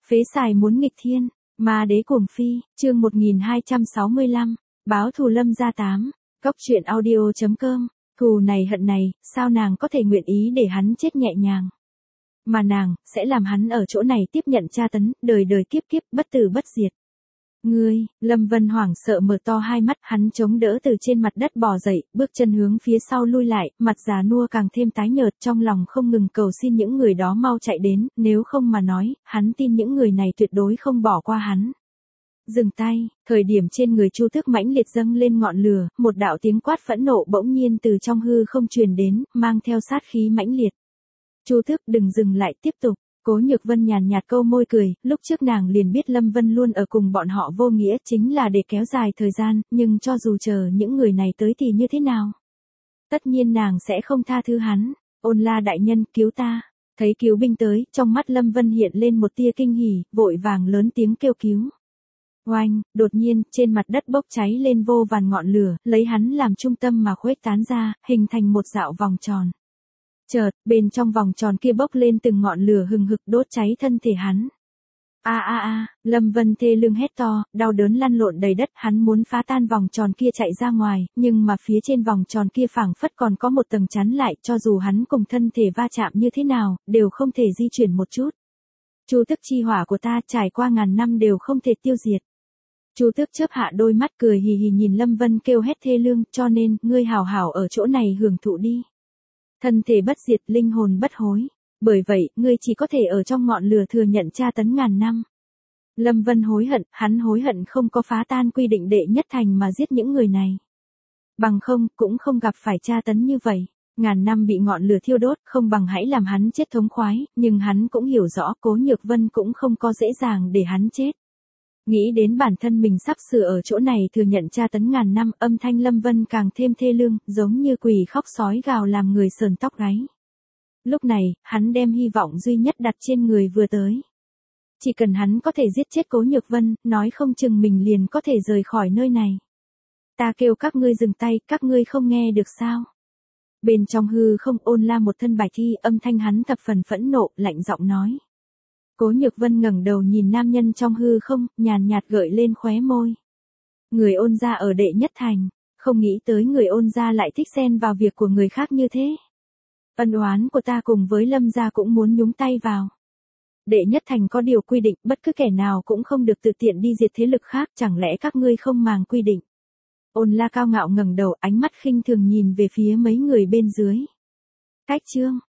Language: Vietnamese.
Phế xài muốn nghịch thiên, ma đế cuồng phi, chương 1265, báo thù Lâm gia 8, Cốc truyện audio.com, thù này hận này, sao nàng có thể nguyện ý để hắn chết nhẹ nhàng. Mà nàng, sẽ làm hắn ở chỗ này tiếp nhận tra tấn, đời đời kiếp kiếp, bất tử bất diệt. Ngươi, Lâm Vân hoảng sợ mở to hai mắt, hắn chống đỡ từ trên mặt đất bò dậy, bước chân hướng phía sau lui lại, mặt già nua càng thêm tái nhợt, trong lòng không ngừng cầu xin những người đó mau chạy đến, nếu không mà nói, hắn tin những người này tuyệt đối không bỏ qua hắn. Dừng tay, thời điểm trên người Chu Tước mãnh liệt dâng lên ngọn lửa, một đạo tiếng quát phẫn nộ bỗng nhiên từ trong hư không truyền đến, mang theo sát khí mãnh liệt. Chu Tước đừng dừng lại, tiếp tục. Cố Nhược Vân nhàn nhạt câu môi cười, lúc trước nàng liền biết Lâm Vân luôn ở cùng bọn họ vô nghĩa chính là để kéo dài thời gian, nhưng cho dù chờ những người này tới thì như thế nào? Tất nhiên nàng sẽ không tha thứ hắn. Ôn La đại nhân, cứu ta. Thấy cứu binh tới, trong mắt Lâm Vân hiện lên một tia kinh hỉ, vội vàng lớn tiếng kêu cứu. Oanh, đột nhiên, trên mặt đất bốc cháy lên vô vàn ngọn lửa, lấy hắn làm trung tâm mà khuếch tán ra, hình thành một dạo vòng tròn. Chợt, bên trong vòng tròn kia bốc lên từng ngọn lửa hừng hực đốt cháy thân thể hắn. Lâm Vân thê lương hét to, đau đớn lăn lộn đầy đất, hắn muốn phá tan vòng tròn kia chạy ra ngoài, nhưng mà phía trên vòng tròn kia phảng phất còn có một tầng chắn lại, cho dù hắn cùng thân thể va chạm như thế nào, đều không thể di chuyển một chút. Chu Tước chi hỏa của ta trải qua ngàn năm đều không thể tiêu diệt. Chu Tước chớp hạ đôi mắt cười hì hì nhìn Lâm Vân kêu hét thê lương, cho nên, ngươi hảo hảo ở chỗ này hưởng thụ đi. Thân thể bất diệt, linh hồn bất hối. Bởi vậy, ngươi chỉ có thể ở trong ngọn lửa thừa nhận tra tấn ngàn năm. Lâm Vân hối hận, hắn hối hận không có phá tan quy định đệ nhất thành mà giết những người này. Bằng không, cũng không gặp phải tra tấn như vậy. Ngàn năm bị ngọn lửa thiêu đốt, không bằng hãy làm hắn chết thống khoái, nhưng hắn cũng hiểu rõ Cố Nhược Vân cũng không có dễ dàng để hắn chết. Nghĩ đến bản thân mình sắp sửa ở chỗ này thừa nhận tra tấn ngàn năm, âm thanh Lâm Vân càng thêm thê lương, giống như quỷ khóc sói gào làm người sờn tóc gáy. Lúc này, hắn đem hy vọng duy nhất đặt trên người vừa tới. Chỉ cần hắn có thể giết chết Cố Nhược Vân, nói không chừng mình liền có thể rời khỏi nơi này. Ta kêu các ngươi dừng tay, các ngươi không nghe được sao? Bên trong hư không Ôn La một thân bạch y, âm thanh hắn thập phần phẫn nộ, lạnh giọng nói. Cố Nhược Vân ngẩng đầu nhìn nam nhân trong hư không, nhàn nhạt gợi lên khóe môi. Người Ôn gia ở đệ nhất thành, không nghĩ tới người Ôn gia lại thích xen vào việc của người khác như thế. Ân oán của ta cùng với Lâm gia cũng muốn nhúng tay vào. Đệ nhất thành có điều quy định, bất cứ kẻ nào cũng không được tự tiện đi diệt thế lực khác, chẳng lẽ các ngươi không màng quy định? Ôn La cao ngạo ngẩng đầu, ánh mắt khinh thường nhìn về phía mấy người bên dưới. Cách chương